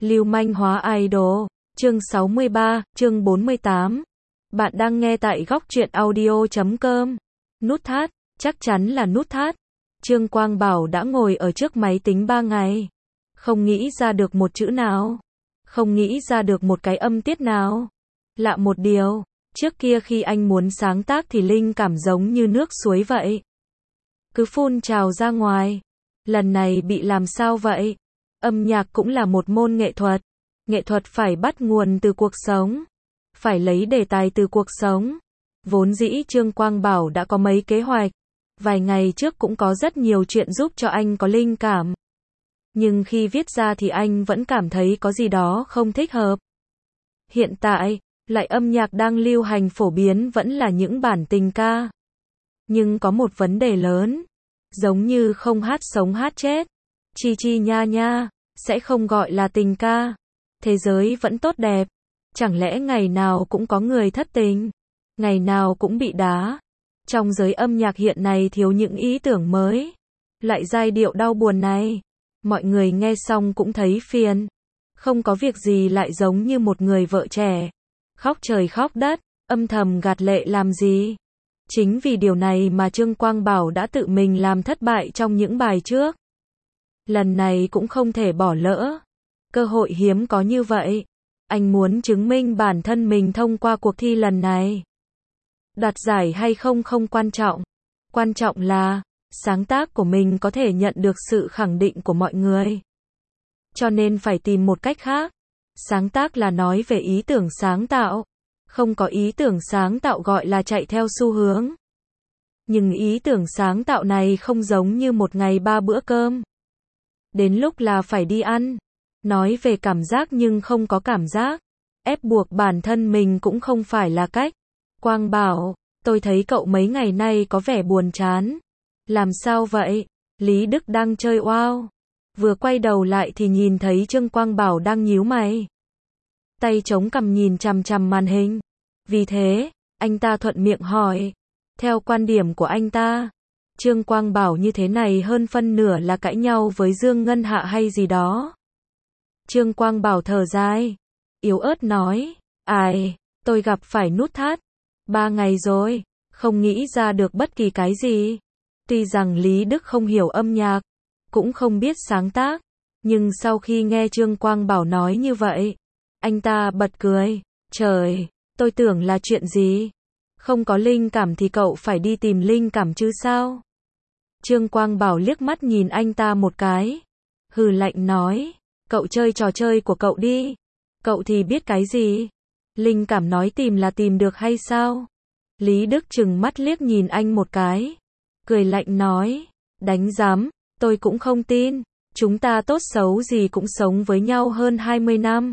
Lưu manh hóa idol. Chương 63, chương 48. Bạn đang nghe tại góc truyện audio.com. Nút thắt, chắc chắn là nút thắt. Trương Quang Bảo đã ngồi ở trước máy tính 3 ngày. Không nghĩ ra được một chữ nào. Không nghĩ ra được một cái âm tiết nào. Lạ một điều, trước kia khi anh muốn sáng tác thì linh cảm giống như nước suối vậy. Cứ phun trào ra ngoài. Lần này bị làm sao vậy? Âm nhạc cũng là một môn nghệ thuật. Nghệ thuật phải bắt nguồn từ cuộc sống. Phải lấy đề tài từ cuộc sống. Vốn dĩ Trương Quang Bảo đã có mấy kế hoạch. Vài ngày trước cũng có rất nhiều chuyện giúp cho anh có linh cảm. Nhưng khi viết ra thì anh vẫn cảm thấy có gì đó không thích hợp. Hiện tại, loại âm nhạc đang lưu hành phổ biến vẫn là những bản tình ca. Nhưng có một vấn đề lớn. Giống như không hát sống hát chết. Chi chi nha nha, sẽ không gọi là tình ca. Thế giới vẫn tốt đẹp. Chẳng lẽ ngày nào cũng có người thất tình? Ngày nào cũng bị đá? Trong giới âm nhạc hiện nay thiếu những ý tưởng mới. Loại giai điệu đau buồn này. Mọi người nghe xong cũng thấy phiền. Không có việc gì lại giống như một người vợ trẻ. Khóc trời khóc đất, âm thầm gạt lệ làm gì? Chính vì điều này mà Trương Quang Bảo đã tự mình làm thất bại trong những bài trước. Lần này cũng không thể bỏ lỡ. Cơ hội hiếm có như vậy. Anh muốn chứng minh bản thân mình thông qua cuộc thi lần này. Đoạt giải hay không không quan trọng. Quan trọng là, sáng tác của mình có thể nhận được sự khẳng định của mọi người. Cho nên phải tìm một cách khác. Sáng tác là nói về ý tưởng sáng tạo. Không có ý tưởng sáng tạo gọi là chạy theo xu hướng. Nhưng ý tưởng sáng tạo này không giống như một ngày 3 bữa cơm. Đến lúc là phải đi ăn. Nói về cảm giác nhưng không có cảm giác. Ép buộc bản thân mình cũng không phải là cách. Quang Bảo, tôi thấy cậu mấy ngày nay có vẻ buồn chán. Làm sao vậy? Lý Đức đang chơi wow. Vừa quay đầu lại thì nhìn thấy Trương Quang Bảo đang nhíu mày. Tay chống cằm nhìn chằm chằm màn hình. Vì thế, anh ta thuận miệng hỏi. Theo quan điểm của anh ta, Trương Quang Bảo như thế này hơn phân nửa là cãi nhau với Dương Ngân Hạ hay gì đó. Trương Quang Bảo thở dài, yếu ớt nói, ai, tôi gặp phải nút thắt. 3 ngày rồi, không nghĩ ra được bất kỳ cái gì. Tuy rằng Lý Đức không hiểu âm nhạc, cũng không biết sáng tác, nhưng sau khi nghe Trương Quang Bảo nói như vậy, anh ta bật cười, trời, tôi tưởng là chuyện gì? Không có linh cảm thì cậu phải đi tìm linh cảm chứ sao? Trương Quang Bảo liếc mắt nhìn anh ta một cái, hừ lạnh nói, cậu chơi trò chơi của cậu đi, cậu thì biết cái gì? Linh cảm nói tìm là tìm được hay sao? Lý Đức trừng mắt liếc nhìn anh một cái, cười lạnh nói, đánh giám, tôi cũng không tin, chúng ta tốt xấu gì cũng sống với nhau hơn 20 năm.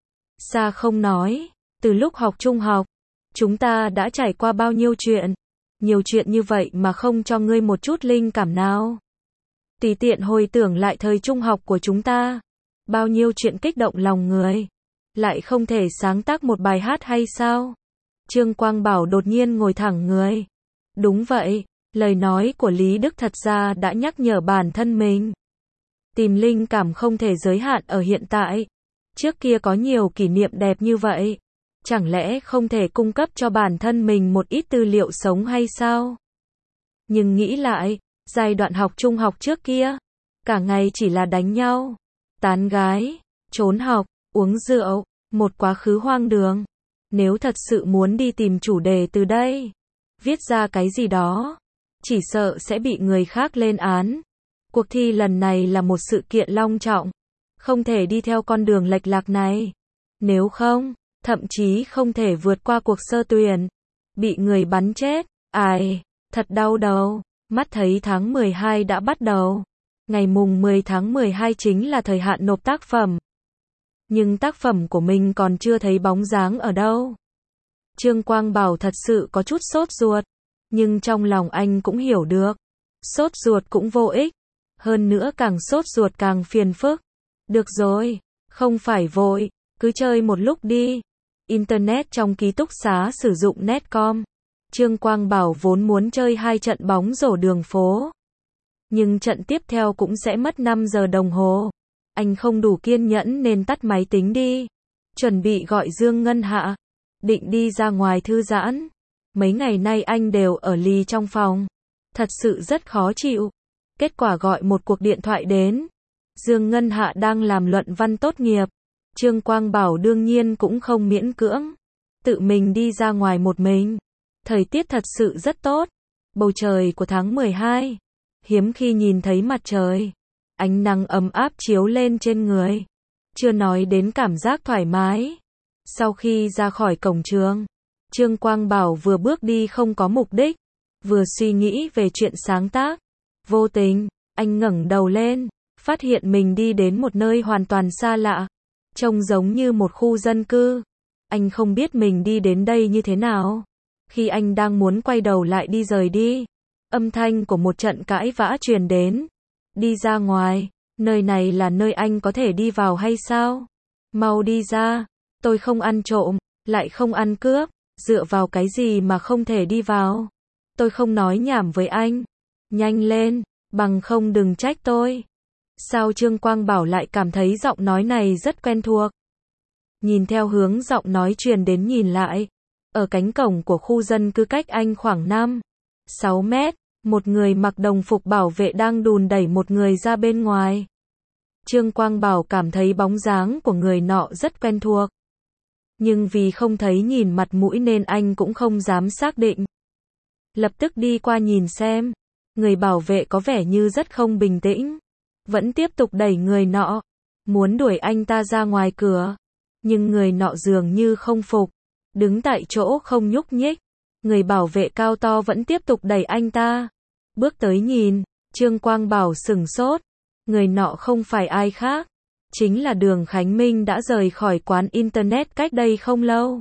Xa không nói, từ lúc học trung học, chúng ta đã trải qua bao nhiêu chuyện, nhiều chuyện như vậy mà không cho ngươi một chút linh cảm nào. Tùy tiện hồi tưởng lại thời trung học của chúng ta, bao nhiêu chuyện kích động lòng người, lại không thể sáng tác một bài hát hay sao? Trương Quang Bảo đột nhiên ngồi thẳng người. Đúng vậy, lời nói của Lý Đức thật ra đã nhắc nhở bản thân mình. Tìm linh cảm không thể giới hạn ở hiện tại. Trước kia có nhiều kỷ niệm đẹp như vậy. Chẳng lẽ không thể cung cấp cho bản thân mình một ít tư liệu sống hay sao? Nhưng nghĩ lại, giai đoạn học trung học trước kia, cả ngày chỉ là đánh nhau, tán gái, trốn học, uống rượu, một quá khứ hoang đường. Nếu thật sự muốn đi tìm chủ đề từ đây, viết ra cái gì đó, chỉ sợ sẽ bị người khác lên án. Cuộc thi lần này là một sự kiện long trọng, không thể đi theo con đường lệch lạc này. Nếu không, thậm chí không thể vượt qua cuộc sơ tuyển, bị người bắn chết. Ai, thật đau đầu. Mắt thấy tháng 12 đã bắt đầu. Ngày mùng 10 tháng 12 chính là thời hạn nộp tác phẩm. Nhưng tác phẩm của mình còn chưa thấy bóng dáng ở đâu. Trương Quang Bảo thật sự có chút sốt ruột. Nhưng trong lòng anh cũng hiểu được. Sốt ruột cũng vô ích. Hơn nữa càng sốt ruột càng phiền phức. Được rồi, không phải vội, cứ chơi một lúc đi. Internet trong ký túc xá sử dụng Netcom. Trương Quang Bảo vốn muốn chơi 2 trận bóng rổ đường phố. Nhưng trận tiếp theo cũng sẽ mất 5 giờ đồng hồ. Anh không đủ kiên nhẫn nên tắt máy tính đi. Chuẩn bị gọi Dương Ngân Hạ. Định đi ra ngoài thư giãn. Mấy ngày nay anh đều ở lì trong phòng. Thật sự rất khó chịu. Kết quả gọi một cuộc điện thoại đến. Dương Ngân Hạ đang làm luận văn tốt nghiệp. Trương Quang Bảo đương nhiên cũng không miễn cưỡng. Tự mình đi ra ngoài một mình. Thời tiết thật sự rất tốt. Bầu trời của tháng 12. Hiếm khi nhìn thấy mặt trời. Ánh nắng ấm áp chiếu lên trên người. Chưa nói đến cảm giác thoải mái. Sau khi ra khỏi cổng trường, Trương Quang Bảo vừa bước đi không có mục đích, vừa suy nghĩ về chuyện sáng tác. Vô tình, anh ngẩng đầu lên, phát hiện mình đi đến một nơi hoàn toàn xa lạ, trông giống như một khu dân cư. Anh không biết mình đi đến đây như thế nào. Khi anh đang muốn quay đầu lại đi rời đi, âm thanh của một trận cãi vã truyền đến. Đi ra ngoài, nơi này là nơi anh có thể đi vào hay sao? Mau đi ra, tôi không ăn trộm, lại không ăn cướp, dựa vào cái gì mà không thể đi vào? Tôi không nói nhảm với anh. Nhanh lên, bằng không đừng trách tôi. Sao Trương Quang Bảo lại cảm thấy giọng nói này rất quen thuộc? Nhìn theo hướng giọng nói truyền đến nhìn lại. Ở cánh cổng của khu dân cư cách anh khoảng 5-6 mét, một người mặc đồng phục bảo vệ đang đùn đẩy một người ra bên ngoài. Trương Quang Bảo cảm thấy bóng dáng của người nọ rất quen thuộc. Nhưng vì không thấy nhìn mặt mũi nên anh cũng không dám xác định. Lập tức đi qua nhìn xem. Người bảo vệ có vẻ như rất không bình tĩnh. Vẫn tiếp tục đẩy người nọ. Muốn đuổi anh ta ra ngoài cửa. Nhưng người nọ dường như không phục. Đứng tại chỗ không nhúc nhích. Người bảo vệ cao to vẫn tiếp tục đẩy anh ta. Bước tới nhìn, Trương Quang Bảo sửng sốt. Người nọ không phải ai khác. Chính là Đường Khánh Minh đã rời khỏi quán internet cách đây không lâu.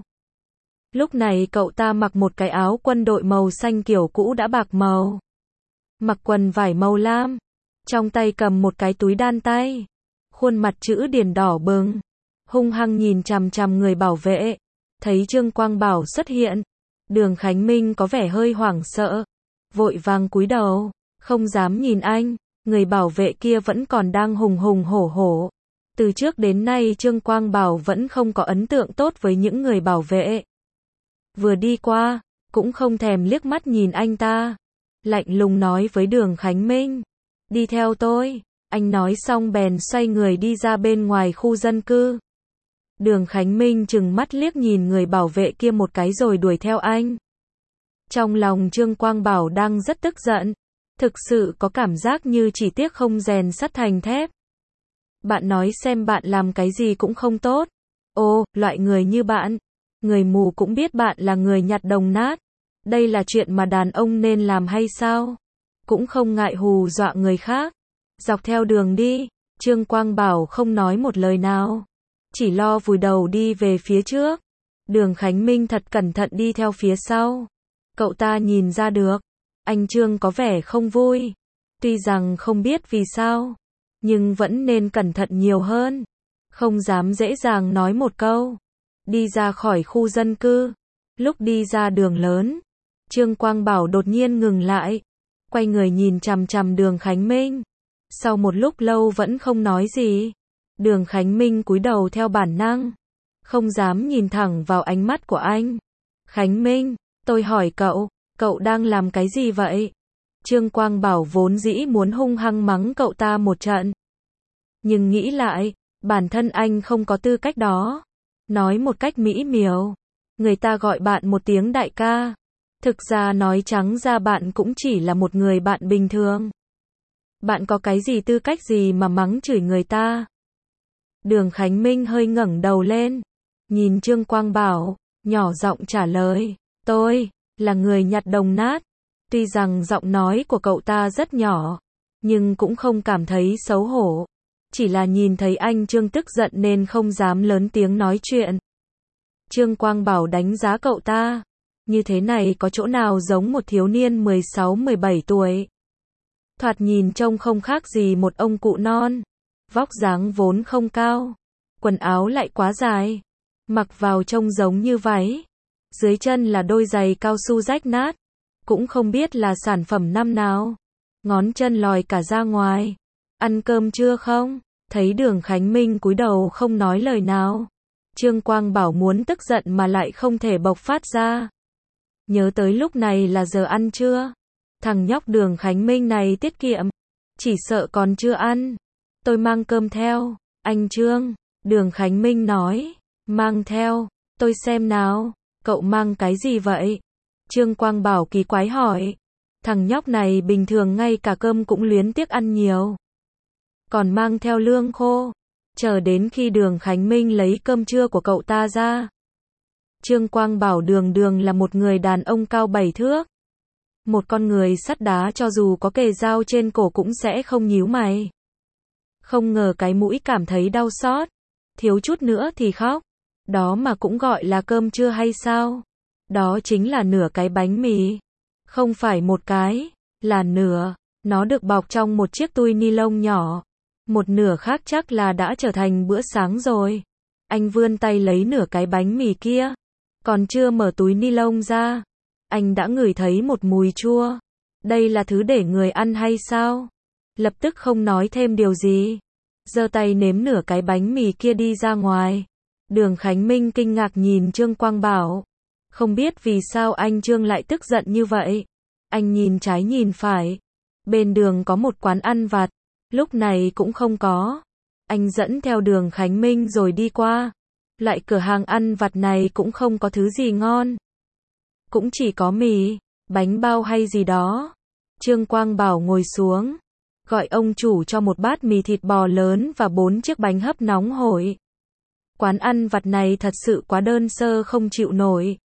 Lúc này cậu ta mặc một cái áo quân đội màu xanh kiểu cũ đã bạc màu. Mặc quần vải màu lam. Trong tay cầm một cái túi đan tay. Khuôn mặt chữ điền đỏ bừng. Hung hăng nhìn chằm chằm người bảo vệ. Thấy Trương Quang Bảo xuất hiện. Đường Khánh Minh có vẻ hơi hoảng sợ. Vội vàng cúi đầu. Không dám nhìn anh. Người bảo vệ kia vẫn còn đang hùng hùng hổ hổ. Từ trước đến nay Trương Quang Bảo vẫn không có ấn tượng tốt với những người bảo vệ. Vừa đi qua, cũng không thèm liếc mắt nhìn anh ta. Lạnh lùng nói với Đường Khánh Minh. Đi theo tôi. Anh nói xong bèn xoay người đi ra bên ngoài khu dân cư. Đường Khánh Minh trừng mắt liếc nhìn người bảo vệ kia một cái rồi đuổi theo anh. Trong lòng Trương Quang Bảo đang rất tức giận. Thực sự có cảm giác như chỉ tiếc không rèn sắt thành thép. Bạn nói xem bạn làm cái gì cũng không tốt. Ồ, loại người như bạn. Người mù cũng biết bạn là người nhặt đồng nát. Đây là chuyện mà đàn ông nên làm hay sao? Cũng không ngại hù dọa người khác. Dọc theo đường đi, Trương Quang Bảo không nói một lời nào. Chỉ lo vùi đầu đi về phía trước. Đường Khánh Minh thật cẩn thận đi theo phía sau. Cậu ta nhìn ra được. Anh Trương có vẻ không vui. Tuy rằng không biết vì sao. Nhưng vẫn nên cẩn thận nhiều hơn. Không dám dễ dàng nói một câu. Đi ra khỏi khu dân cư. Lúc đi ra đường lớn. Trương Quang Bảo đột nhiên ngừng lại. Quay người nhìn chằm chằm Đường Khánh Minh. Sau một lúc lâu vẫn không nói gì. Đường Khánh Minh cúi đầu theo bản năng. Không dám nhìn thẳng vào ánh mắt của anh. Khánh Minh, tôi hỏi cậu đang làm cái gì vậy? Trương Quang Bảo vốn dĩ muốn hung hăng mắng cậu ta một trận. Nhưng nghĩ lại, bản thân anh không có tư cách đó. Nói một cách mỹ miều. Người ta gọi bạn một tiếng đại ca. Thực ra nói trắng ra bạn cũng chỉ là một người bạn bình thường. Bạn có cái gì tư cách gì mà mắng chửi người ta? Đường Khánh Minh hơi ngẩng đầu lên. Nhìn Trương Quang Bảo, nhỏ giọng trả lời. Tôi là người nhặt đồng nát. Tuy rằng giọng nói của cậu ta rất nhỏ, nhưng cũng không cảm thấy xấu hổ. Chỉ là nhìn thấy anh Trương tức giận nên không dám lớn tiếng nói chuyện. Trương Quang Bảo đánh giá cậu ta. Như thế này có chỗ nào giống một thiếu niên 16-17 tuổi. Thoạt nhìn trông không khác gì một ông cụ non. Vóc dáng vốn không cao. Quần áo lại quá dài. Mặc vào trông giống như váy. Dưới chân là đôi giày cao su rách nát. Cũng không biết là sản phẩm năm nào. Ngón chân lòi cả ra ngoài. Ăn cơm chưa không? Thấy Đường Khánh Minh cúi đầu không nói lời nào. Trương Quang Bảo muốn tức giận mà lại không thể bộc phát ra. Nhớ tới lúc này là giờ ăn trưa. Thằng nhóc Đường Khánh Minh này tiết kiệm. Chỉ sợ còn chưa ăn. Tôi mang cơm theo. Anh Trương, Đường Khánh Minh nói. Mang theo, tôi xem nào. Cậu mang cái gì vậy? Trương Quang Bảo kỳ quái hỏi. Thằng nhóc này bình thường ngay cả cơm cũng luyến tiếc ăn nhiều. Còn mang theo lương khô. Chờ đến khi Đường Khánh Minh lấy cơm trưa của cậu ta ra. Trương Quang Bảo đường là một người đàn ông cao 7 thước. Một con người sắt đá cho dù có kề dao trên cổ cũng sẽ không nhíu mày. Không ngờ cái mũi cảm thấy đau xót. Thiếu chút nữa thì khóc. Đó mà cũng gọi là cơm trưa hay sao? Đó chính là nửa cái bánh mì. Không phải một cái, là nửa. Nó được bọc trong một chiếc túi ni lông nhỏ. Một nửa khác chắc là đã trở thành bữa sáng rồi. Anh vươn tay lấy nửa cái bánh mì kia. Còn chưa mở túi ni lông ra. Anh đã ngửi thấy một mùi chua. Đây là thứ để người ăn hay sao? Lập tức không nói thêm điều gì. Giơ tay nếm nửa cái bánh mì kia đi ra ngoài. Đường Khánh Minh kinh ngạc nhìn Trương Quang Bảo. Không biết vì sao anh Trương lại tức giận như vậy. Anh nhìn trái nhìn phải. Bên đường có một quán ăn vặt. Lúc này cũng không có. Anh dẫn theo Đường Khánh Minh rồi đi qua. Lại cửa hàng ăn vặt này cũng không có thứ gì ngon. Cũng chỉ có mì, bánh bao hay gì đó. Trương Quang Bảo ngồi xuống. Gọi ông chủ cho một bát mì thịt bò lớn và 4 chiếc bánh hấp nóng hổi. Quán ăn vặt này thật sự quá đơn sơ không chịu nổi.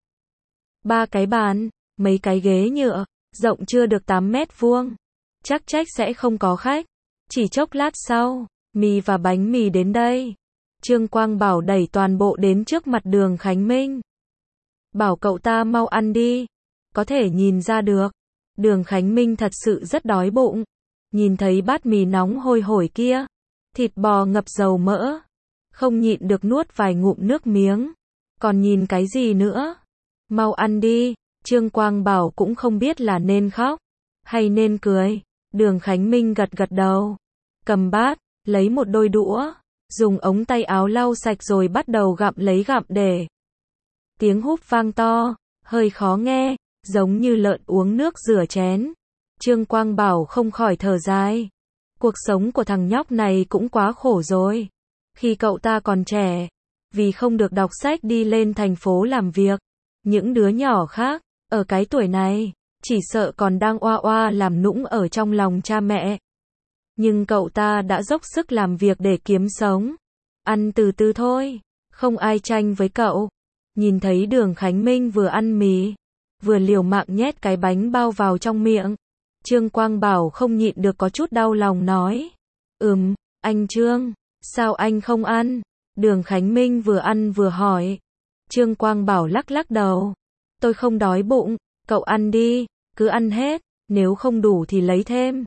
3 cái bàn, mấy cái ghế nhựa, rộng chưa được 8 mét vuông. Chắc sẽ không có khách. Chỉ chốc lát sau, mì và bánh mì đến đây. Trương Quang Bảo đẩy toàn bộ đến trước mặt Đường Khánh Minh. Bảo cậu ta mau ăn đi. Có thể nhìn ra được. Đường Khánh Minh thật sự rất đói bụng. Nhìn thấy bát mì nóng hôi hổi kia. Thịt bò ngập dầu mỡ. Không nhịn được nuốt vài ngụm nước miếng. Còn nhìn cái gì nữa? Mau ăn đi. Trương Quang Bảo cũng không biết là nên khóc hay nên cười. Đường Khánh Minh gật đầu. Cầm bát, lấy một đôi đũa. Dùng ống tay áo lau sạch rồi bắt đầu gặm lấy gặm để. Tiếng húp vang to, hơi khó nghe, giống như lợn uống nước rửa chén. Trương Quang Bảo không khỏi thở dài. Cuộc sống của thằng nhóc này cũng quá khổ rồi. Khi cậu ta còn trẻ, vì không được đọc sách đi lên thành phố làm việc. Những đứa nhỏ khác, ở cái tuổi này, chỉ sợ còn đang oa oa làm nũng ở trong lòng cha mẹ. Nhưng cậu ta đã dốc sức làm việc để kiếm sống. Ăn từ từ thôi, không ai tranh với cậu. Nhìn thấy Đường Khánh Minh vừa ăn mì, vừa liều mạng nhét cái bánh bao vào trong miệng. Trương Quang Bảo không nhịn được có chút đau lòng nói. Anh Trương, sao anh không ăn? Đường Khánh Minh vừa ăn vừa hỏi. Trương Quang Bảo lắc đầu. Tôi không đói bụng, cậu ăn đi, cứ ăn hết, nếu không đủ thì lấy thêm.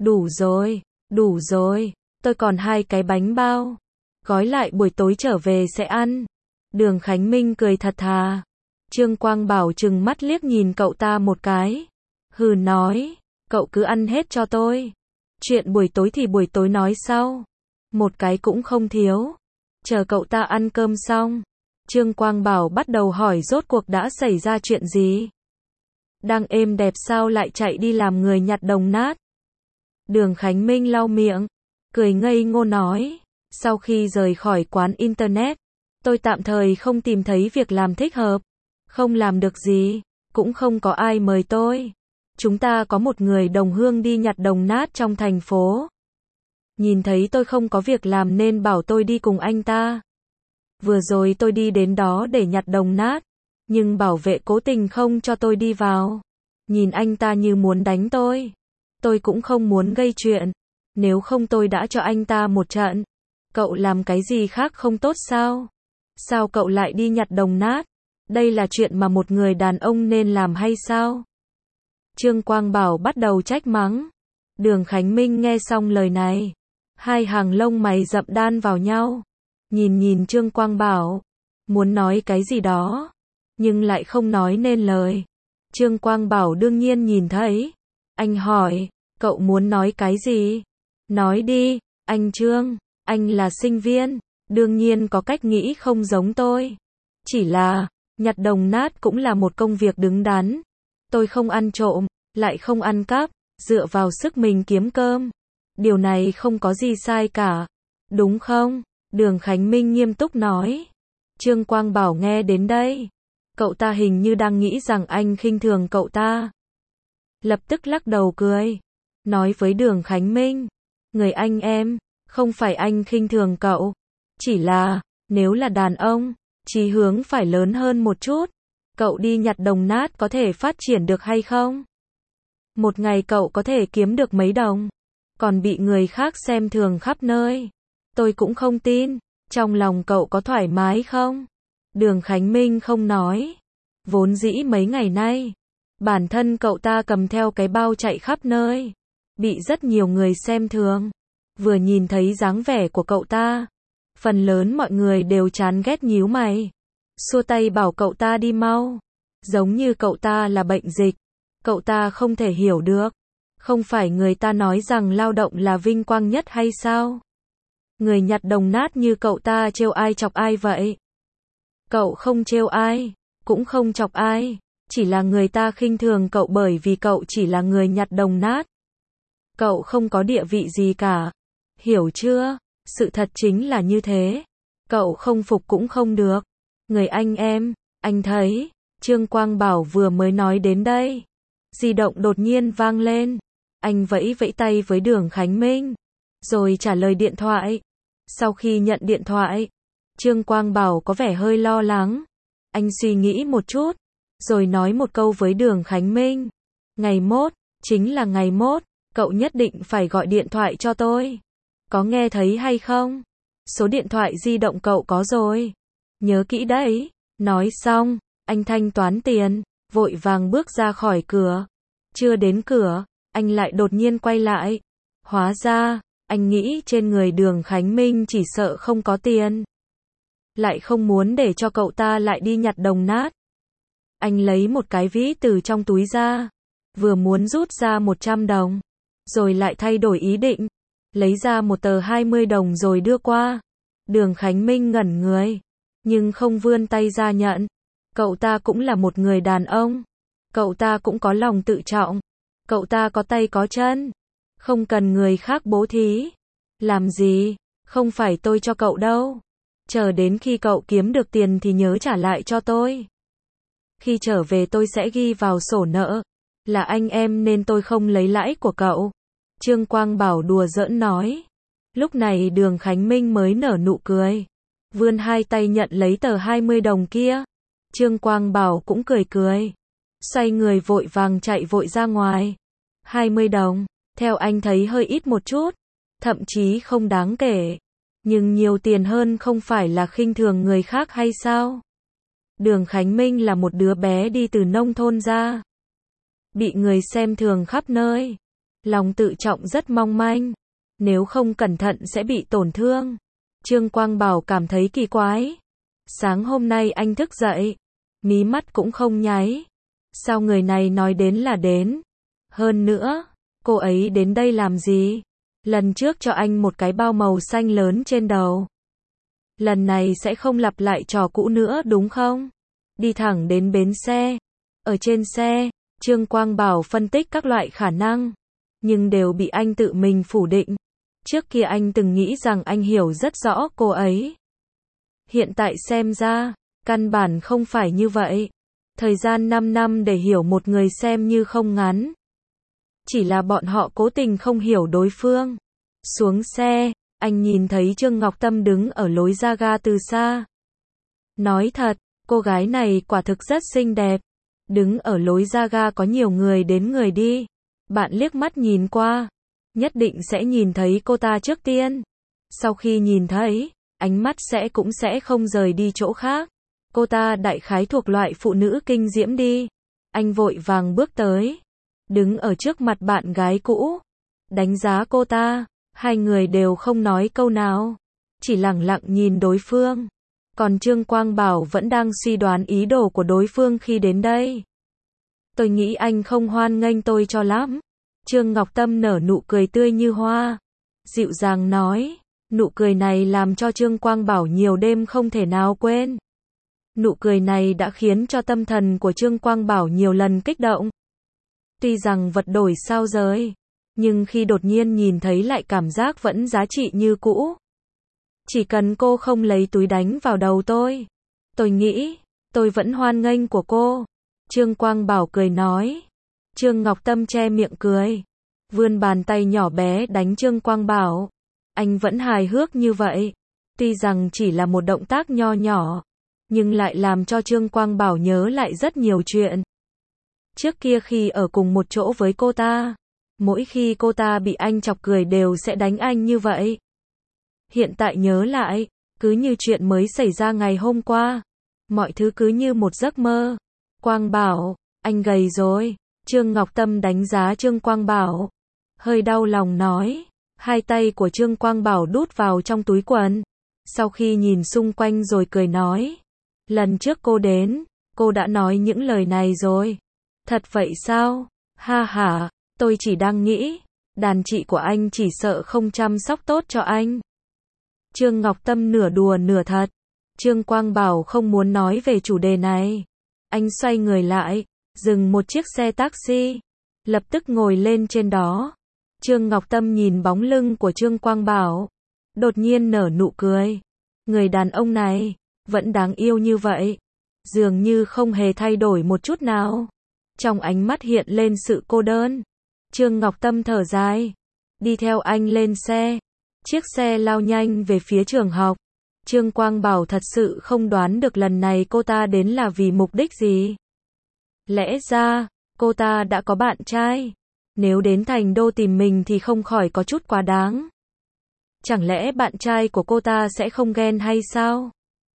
Đủ rồi, tôi còn 2 cái bánh bao. Gói lại buổi tối trở về sẽ ăn. Đường Khánh Minh cười thật thà. Trương Quang Bảo trừng mắt liếc nhìn cậu ta một cái. Hừ nói, cậu cứ ăn hết cho tôi. Chuyện buổi tối thì buổi tối nói sau. Một cái cũng không thiếu. Chờ cậu ta ăn cơm xong. Trương Quang Bảo bắt đầu hỏi rốt cuộc đã xảy ra chuyện gì. Đang êm đẹp sao lại chạy đi làm người nhặt đồng nát. Đường Khánh Minh lau miệng. Cười ngây ngô nói. Sau khi rời khỏi quán internet. Tôi tạm thời không tìm thấy việc làm thích hợp. Không làm được gì. Cũng không có ai mời tôi. Chúng ta có một người đồng hương đi nhặt đồng nát trong thành phố. Nhìn thấy tôi không có việc làm nên bảo tôi đi cùng anh ta. Vừa rồi tôi đi đến đó để nhặt đồng nát. Nhưng bảo vệ cố tình không cho tôi đi vào. Nhìn anh ta như muốn đánh tôi. Tôi cũng không muốn gây chuyện. Nếu không tôi đã cho anh ta một trận. Cậu làm cái gì khác không tốt sao? Sao cậu lại đi nhặt đồng nát? Đây là chuyện mà một người đàn ông nên làm hay sao? Trương Quang Bảo bắt đầu trách mắng. Đường Khánh Minh nghe xong lời này. 2 hàng lông mày rậm đan vào nhau. Nhìn Trương Quang Bảo. Muốn nói cái gì đó. Nhưng lại không nói nên lời. Trương Quang Bảo đương nhiên nhìn thấy. Anh hỏi, cậu muốn nói cái gì? Nói đi, anh Trương. Anh là sinh viên, đương nhiên có cách nghĩ không giống tôi. Chỉ là, nhặt đồng nát cũng là một công việc đứng đắn. Tôi không ăn trộm, lại không ăn cắp, dựa vào sức mình kiếm cơm. Điều này không có gì sai cả. Đúng không? Đường Khánh Minh nghiêm túc nói. Trương Quang Bảo nghe đến đây. Cậu ta hình như đang nghĩ rằng anh khinh thường cậu ta. Lập tức lắc đầu cười. Nói với Đường Khánh Minh. Người anh em, không phải anh khinh thường cậu. Chỉ là, nếu là đàn ông, chí hướng phải lớn hơn một chút. Cậu đi nhặt đồng nát có thể phát triển được hay không? Một ngày cậu có thể kiếm được mấy đồng, còn bị người khác xem thường khắp nơi. Tôi cũng không tin. Trong lòng cậu có thoải mái không? Đường Khánh Minh không nói. Vốn dĩ mấy ngày nay, bản thân cậu ta cầm theo cái bao chạy khắp nơi, bị rất nhiều người xem thường. Vừa nhìn thấy dáng vẻ của cậu ta, phần lớn mọi người đều chán ghét nhíu mày, xua tay bảo cậu ta đi mau. Giống như cậu ta là bệnh dịch. Cậu ta không thể hiểu được. Không phải người ta nói rằng lao động là vinh quang nhất hay sao? Người nhặt đồng nát như cậu ta trêu ai chọc ai vậy? Cậu không trêu ai, cũng không chọc ai, chỉ là người ta khinh thường cậu bởi vì cậu chỉ là người nhặt đồng nát. Cậu không có địa vị gì cả. Hiểu chưa? Sự thật chính là như thế. Cậu không phục cũng không được. Người anh em, anh thấy, Trương Quang Bảo vừa mới nói đến đây. Di động đột nhiên vang lên. Anh vẫy vẫy tay với Đường Khánh Minh, rồi trả lời điện thoại. Sau khi nhận điện thoại, Trương Quang Bảo có vẻ hơi lo lắng. Anh suy nghĩ một chút, rồi nói một câu với Đường Khánh Minh. Ngày mốt, chính là ngày mốt, cậu nhất định phải gọi điện thoại cho tôi. Có nghe thấy hay không? Số điện thoại di động cậu có rồi. Nhớ kỹ đấy. Nói xong, anh thanh toán tiền, vội vàng bước ra khỏi cửa. Chưa đến cửa, anh lại đột nhiên quay lại. Hóa ra, anh nghĩ trên người Đường Khánh Minh chỉ sợ không có tiền. Lại không muốn để cho cậu ta lại đi nhặt đồng nát. Anh lấy một cái ví từ trong túi ra, vừa muốn rút ra 100 đồng, rồi lại thay đổi ý định, lấy ra một tờ 20 đồng rồi đưa qua. Đường Khánh Minh ngẩn người, nhưng không vươn tay ra nhận. Cậu ta cũng là một người đàn ông. Cậu ta cũng có lòng tự trọng. Cậu ta có tay có chân. Không cần người khác bố thí. Làm gì? Không phải tôi cho cậu đâu. Chờ đến khi cậu kiếm được tiền thì nhớ trả lại cho tôi. Khi trở về tôi sẽ ghi vào sổ nợ. Là anh em nên tôi không lấy lãi của cậu. Trương Quang Bảo đùa giỡn nói. Lúc này Đường Khánh Minh mới nở nụ cười. Vươn hai tay nhận lấy tờ 20 đồng kia. Trương Quang Bảo cũng cười cười. Xoay người vội vàng chạy vội ra ngoài. 20 đồng, theo anh thấy hơi ít một chút. Thậm chí không đáng kể. Nhưng nhiều tiền hơn không phải là khinh thường người khác hay sao? Đường Khánh Minh là một đứa bé đi từ nông thôn ra. Bị người xem thường khắp nơi. Lòng tự trọng rất mong manh. Nếu không cẩn thận sẽ bị tổn thương. Trương Quang Bảo cảm thấy kỳ quái. Sáng hôm nay anh thức dậy, mí mắt cũng không nháy. Sao người này nói đến là đến? Hơn nữa, cô ấy đến đây làm gì? Lần trước cho anh một cái bao màu xanh lớn trên đầu. Lần này sẽ không lặp lại trò cũ nữa đúng không? Đi thẳng đến bến xe. Ở trên xe, Trương Quang Bảo phân tích các loại khả năng, nhưng đều bị anh tự mình phủ định. Trước kia anh từng nghĩ rằng anh hiểu rất rõ cô ấy. Hiện tại xem ra, căn bản không phải như vậy. Thời gian 5 năm để hiểu một người xem như không ngắn. Chỉ là bọn họ cố tình không hiểu đối phương. Xuống xe, anh nhìn thấy Trương Ngọc Tâm đứng ở lối ra ga từ xa. Nói thật, cô gái này quả thực rất xinh đẹp. Đứng ở lối ra ga có nhiều người đến người đi. Bạn liếc mắt nhìn qua, nhất định sẽ nhìn thấy cô ta trước tiên. Sau khi nhìn thấy, ánh mắt cũng sẽ không rời đi chỗ khác. Cô ta đại khái thuộc loại phụ nữ kinh diễm đi. Anh vội vàng bước tới, đứng ở trước mặt bạn gái cũ, đánh giá cô ta. Hai người đều không nói câu nào, chỉ lẳng lặng nhìn đối phương. Còn Trương Quang Bảo vẫn đang suy đoán ý đồ của đối phương khi đến đây. Tôi nghĩ anh không hoan nghênh tôi cho lắm. Trương Ngọc Tâm nở nụ cười tươi như hoa, dịu dàng nói. Nụ cười này làm cho Trương Quang Bảo nhiều đêm không thể nào quên. Nụ cười này đã khiến cho tâm thần của Trương Quang Bảo nhiều lần kích động. Tuy rằng vật đổi sao rời, nhưng khi đột nhiên nhìn thấy lại cảm giác vẫn giá trị như cũ. Chỉ cần cô không lấy túi đánh vào đầu tôi nghĩ, tôi vẫn hoan nghênh của cô. Trương Quang Bảo cười nói. Trương Ngọc Tâm che miệng cười, vươn bàn tay nhỏ bé đánh Trương Quang Bảo. Anh vẫn hài hước như vậy. Tuy rằng chỉ là một động tác nho nhỏ, nhưng lại làm cho Trương Quang Bảo nhớ lại rất nhiều chuyện. Trước kia khi ở cùng một chỗ với cô ta, mỗi khi cô ta bị anh chọc cười đều sẽ đánh anh như vậy. Hiện tại nhớ lại, cứ như chuyện mới xảy ra ngày hôm qua. Mọi thứ cứ như một giấc mơ. Quang Bảo, anh gầy rồi. Trương Ngọc Tâm đánh giá Trương Quang Bảo, hơi đau lòng nói. Hai tay của Trương Quang Bảo đút vào trong túi quần. Sau khi nhìn xung quanh rồi cười nói. Lần trước cô đến, cô đã nói những lời này rồi. Thật vậy sao? Ha ha, tôi chỉ đang nghĩ, đàn chị của anh chỉ sợ không chăm sóc tốt cho anh. Trương Ngọc Tâm nửa đùa nửa thật. Trương Quang Bảo không muốn nói về chủ đề này. Anh xoay người lại, dừng một chiếc xe taxi, lập tức ngồi lên trên đó. Trương Ngọc Tâm nhìn bóng lưng của Trương Quang Bảo, đột nhiên nở nụ cười. Người đàn ông này, vẫn đáng yêu như vậy. Dường như không hề thay đổi một chút nào. Trong ánh mắt hiện lên sự cô đơn. Trương Ngọc Tâm thở dài, đi theo anh lên xe. Chiếc xe lao nhanh về phía trường học. Trương Quang Bảo thật sự không đoán được lần này cô ta đến là vì mục đích gì. Lẽ ra, cô ta đã có bạn trai. Nếu đến Thành Đô tìm mình thì không khỏi có chút quá đáng. Chẳng lẽ bạn trai của cô ta sẽ không ghen hay sao?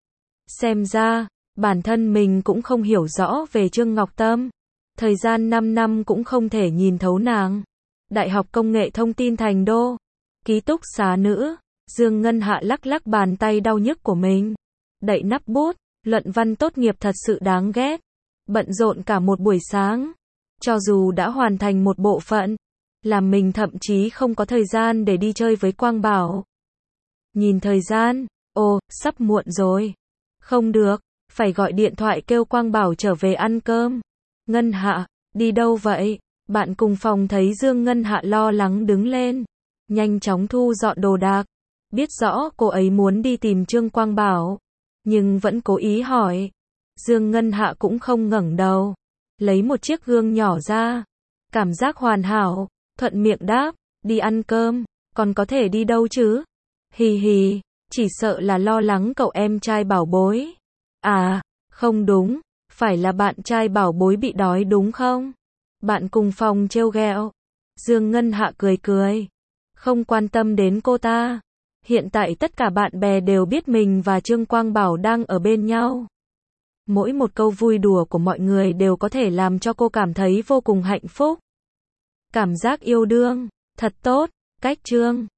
Xem ra, bản thân mình cũng không hiểu rõ về Trương Ngọc Tâm. Thời gian 5 năm cũng không thể nhìn thấu nàng. Đại học Công nghệ Thông tin Thành Đô. Ký túc xá nữ. Dương Ngân Hạ lắc lắc bàn tay đau nhức của mình. Đậy nắp bút. Luận văn tốt nghiệp thật sự đáng ghét. Bận rộn cả một buổi sáng. Cho dù đã hoàn thành một bộ phận, làm mình thậm chí không có thời gian để đi chơi với Quang Bảo. Nhìn thời gian, sắp muộn rồi. Không được, phải gọi điện thoại kêu Quang Bảo trở về ăn cơm. Ngân Hạ, đi đâu vậy? Bạn cùng phòng thấy Dương Ngân Hạ lo lắng đứng lên, nhanh chóng thu dọn đồ đạc. Biết rõ cô ấy muốn đi tìm Trương Quang Bảo, nhưng vẫn cố ý hỏi. Dương Ngân Hạ cũng không ngẩng đầu, lấy một chiếc gương nhỏ ra, cảm giác hoàn hảo, thuận miệng đáp, đi ăn cơm, còn có thể đi đâu chứ? Hì hì, chỉ sợ là lo lắng cậu em trai Bảo Bối. À, không đúng, phải là bạn trai Bảo Bối bị đói đúng không? Bạn cùng phòng trêu ghẹo. Dương Ngân Hạ cười cười, không quan tâm đến cô ta. Hiện tại tất cả bạn bè đều biết mình và Trương Quang Bảo đang ở bên nhau. Mỗi một câu vui đùa của mọi người đều có thể làm cho cô cảm thấy vô cùng hạnh phúc. Cảm giác yêu đương, thật tốt, cách Trương